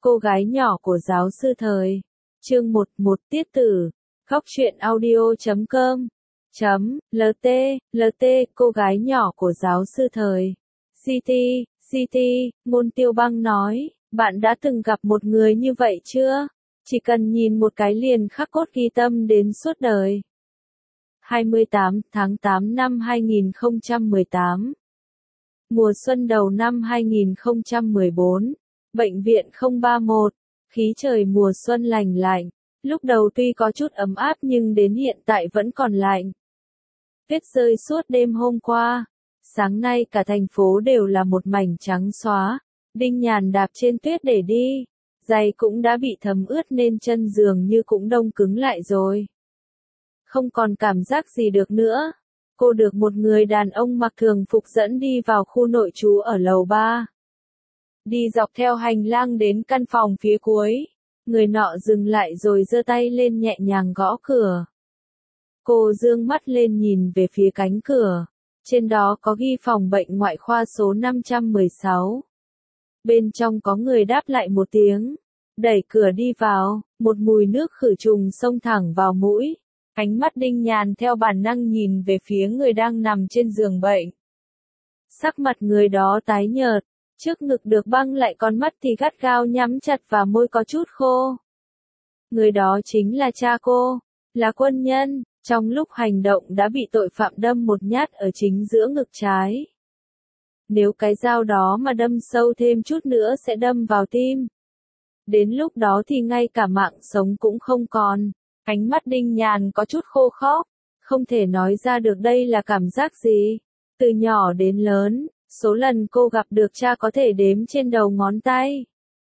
Cô gái nhỏ của giáo sư thời. Chương 11 tiết tử. Khóc chuyện audio.com LT, cô gái nhỏ của giáo sư thời. CT, Ngôn Tiêu Băng nói, bạn đã từng gặp một người như vậy chưa? Chỉ cần nhìn một cái liền khắc cốt ghi tâm đến suốt đời. 28 tháng 8 năm 2018. Mùa xuân đầu năm 2014. Bệnh viện 031. Khí trời mùa xuân lành lạnh. Lúc đầu tuy có chút ấm áp nhưng đến hiện tại vẫn còn lạnh. Tuyết rơi suốt đêm hôm qua. Sáng nay cả thành phố đều là một mảnh trắng xóa. Đinh Nhàn đạp trên tuyết để đi. Giày cũng đã bị thấm ướt nên chân dường như cũng đông cứng lại rồi. Không còn cảm giác gì được nữa. Cô được một người đàn ông mặc thường phục dẫn đi vào khu nội trú ở lầu 3. Đi dọc theo hành lang đến căn phòng phía cuối. Người nọ dừng lại rồi giơ tay lên nhẹ nhàng gõ cửa. Cô dương mắt lên nhìn về phía cánh cửa. Trên đó có ghi phòng bệnh ngoại khoa số 516. Bên trong có người đáp lại một tiếng. Đẩy cửa đi vào, một mùi nước khử trùng xông thẳng vào mũi. Ánh mắt Đinh Nhàn theo bản năng nhìn về phía người đang nằm trên giường bệnh. Sắc mặt người đó tái nhợt, trước ngực được băng lại, con mắt thì gắt gao nhắm chặt và môi có chút khô. Người đó chính là cha cô, là quân nhân, trong lúc hành động đã bị tội phạm đâm một nhát ở chính giữa ngực trái. Nếu cái dao đó mà đâm sâu thêm chút nữa sẽ đâm vào tim. Đến lúc đó thì ngay cả mạng sống cũng không còn. Ánh mắt Đinh Nhàn có chút khô khốc, không thể nói ra được đây là cảm giác gì. Từ nhỏ đến lớn, số lần cô gặp được cha có thể đếm trên đầu ngón tay.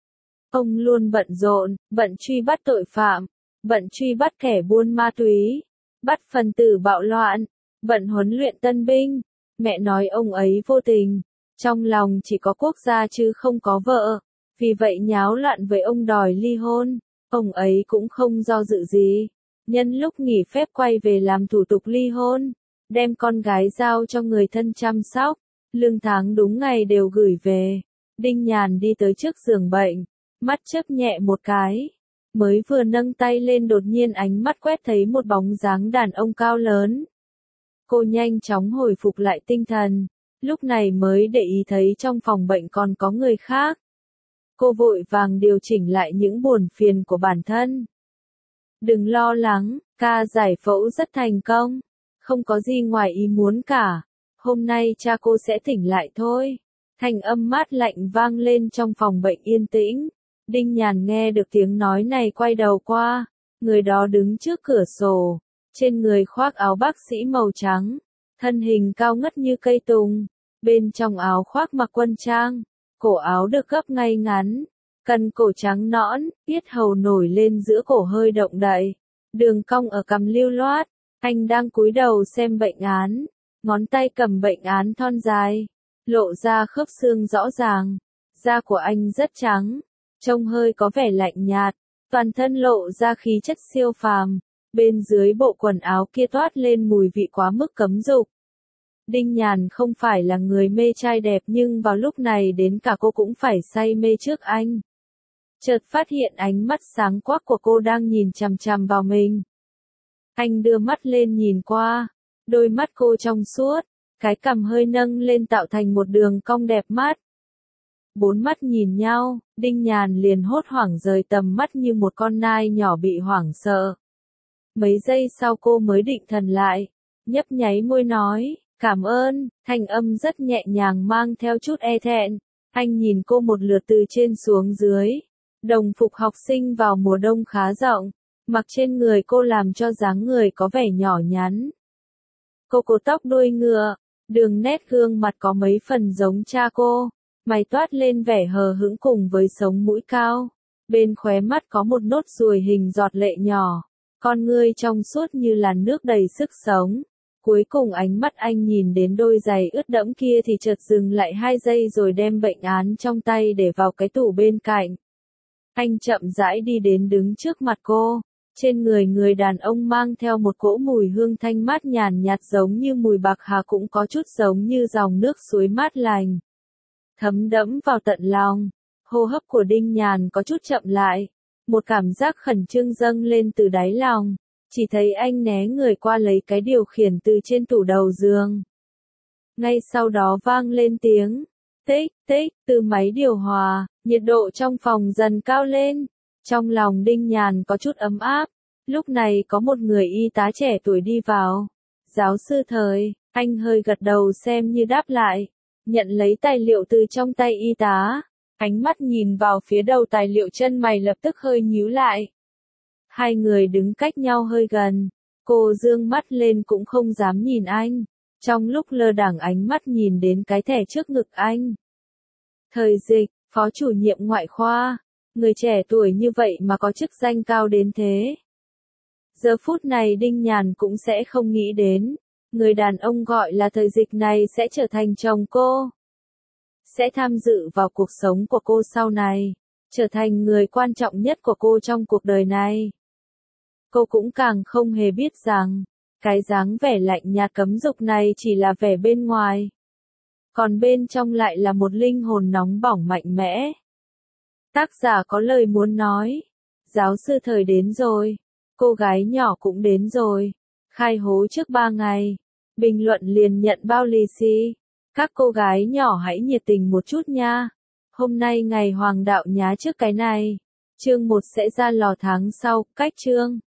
Ông luôn bận rộn, bận truy bắt tội phạm, bận truy bắt kẻ buôn ma túy, bắt phần tử bạo loạn, bận huấn luyện tân binh. Mẹ nói ông ấy vô tình, trong lòng chỉ có quốc gia chứ không có vợ, vì vậy nháo loạn với ông đòi ly hôn. Ông ấy cũng không do dự gì, nhân lúc nghỉ phép quay về làm thủ tục ly hôn, đem con gái giao cho người thân chăm sóc, lương tháng đúng ngày đều gửi về. Đinh Nhàn đi tới trước giường bệnh, mắt chớp nhẹ một cái, mới vừa nâng tay lên đột nhiên ánh mắt quét thấy một bóng dáng đàn ông cao lớn. Cô nhanh chóng hồi phục lại tinh thần, lúc này mới để ý thấy trong phòng bệnh còn có người khác. Cô vội vàng điều chỉnh lại những buồn phiền của bản thân. Đừng lo lắng, ca giải phẫu rất thành công. Không có gì ngoài ý muốn cả. Hôm nay cha cô sẽ tỉnh lại thôi. Thanh âm mát lạnh vang lên trong phòng bệnh yên tĩnh. Đinh Nhàn nghe được tiếng nói này quay đầu qua. Người đó đứng trước cửa sổ. Trên người khoác áo bác sĩ màu trắng. Thân hình cao ngất như cây tùng. Bên trong áo khoác mặc quân trang. Cổ áo được gấp ngay ngắn, cần cổ trắng nõn, yết hầu nổi lên giữa cổ hơi động đậy, đường cong ở cằm lưu loát. Anh đang cúi đầu xem bệnh án, ngón tay cầm bệnh án thon dài, lộ ra khớp xương rõ ràng. Da của anh rất trắng, trông hơi có vẻ lạnh nhạt, toàn thân lộ ra khí chất siêu phàm. Bên dưới bộ quần áo kia toát lên mùi vị quá mức cấm dục. Đinh Nhàn không phải là người mê trai đẹp nhưng vào lúc này đến cả cô cũng phải say mê trước anh. Chợt phát hiện ánh mắt sáng quắc của cô đang nhìn chằm chằm vào mình. Anh đưa mắt lên nhìn qua, đôi mắt cô trong suốt, cái cằm hơi nâng lên tạo thành một đường cong đẹp mắt. Bốn mắt nhìn nhau, Đinh Nhàn liền hốt hoảng rời tầm mắt như một con nai nhỏ bị hoảng sợ. Mấy giây sau cô mới định thần lại, nhấp nháy môi nói. Cảm ơn, thanh âm rất nhẹ nhàng mang theo chút e thẹn. Anh nhìn cô một lượt từ trên xuống dưới. Đồng phục học sinh vào mùa đông khá rộng, mặc trên người cô làm cho dáng người có vẻ nhỏ nhắn. Cô cột tóc đuôi ngựa, đường nét gương mặt có mấy phần giống cha cô, mày toát lên vẻ hờ hững cùng với sống mũi cao. Bên khóe mắt có một nốt ruồi hình giọt lệ nhỏ, con ngươi trong suốt như làn nước đầy sức sống. Cuối cùng ánh mắt anh nhìn đến đôi giày ướt đẫm kia thì chợt dừng lại 2 giây rồi đem bệnh án trong tay để vào cái tủ bên cạnh. Anh chậm rãi đi đến đứng trước mặt cô. Trên người người đàn ông mang theo một cỗ mùi hương thanh mát nhàn nhạt giống như mùi bạc hà, cũng có chút giống như dòng nước suối mát lành. Thấm đẫm vào tận lòng. Hô hấp của Đinh Nhàn có chút chậm lại. Một cảm giác khẩn trương dâng lên từ đáy lòng. Chỉ thấy anh né người qua lấy cái điều khiển từ trên tủ đầu giường. Ngay sau đó vang lên tiếng tích tích từ máy điều hòa, nhiệt độ trong phòng dần cao lên. Trong lòng Đinh Nhàn có chút ấm áp. Lúc này có một người y tá trẻ tuổi đi vào. Giáo sư Thời, anh hơi gật đầu xem như đáp lại. Nhận lấy tài liệu từ trong tay y tá. Ánh mắt nhìn vào phía đầu tài liệu, chân mày lập tức hơi nhíu lại. Hai người đứng cách nhau hơi gần. Cô dương mắt lên cũng không dám nhìn anh. Trong lúc lơ đãng ánh mắt nhìn đến cái thẻ trước ngực anh. Thời Dịch, phó chủ nhiệm ngoại khoa. Người trẻ tuổi như vậy mà có chức danh cao đến thế. Giờ phút này Đinh Nhàn cũng sẽ không nghĩ đến. Người đàn ông gọi là Thời Dịch này sẽ trở thành chồng cô. Sẽ tham dự vào cuộc sống của cô sau này. Trở thành người quan trọng nhất của cô trong cuộc đời này. Cô cũng càng không hề biết rằng, cái dáng vẻ lạnh nhạt cấm dục này chỉ là vẻ bên ngoài. Còn bên trong lại là một linh hồn nóng bỏng mạnh mẽ. Tác giả có lời muốn nói. Giáo sư Thời đến rồi. Cô gái nhỏ cũng đến rồi. Khai hố trước 3 ngày. Bình luận liền nhận bao lì xì. Các cô gái nhỏ hãy nhiệt tình một chút nha. Hôm nay ngày hoàng đạo nhá trước cái này. Chương 1 sẽ ra lò tháng sau, cách chương.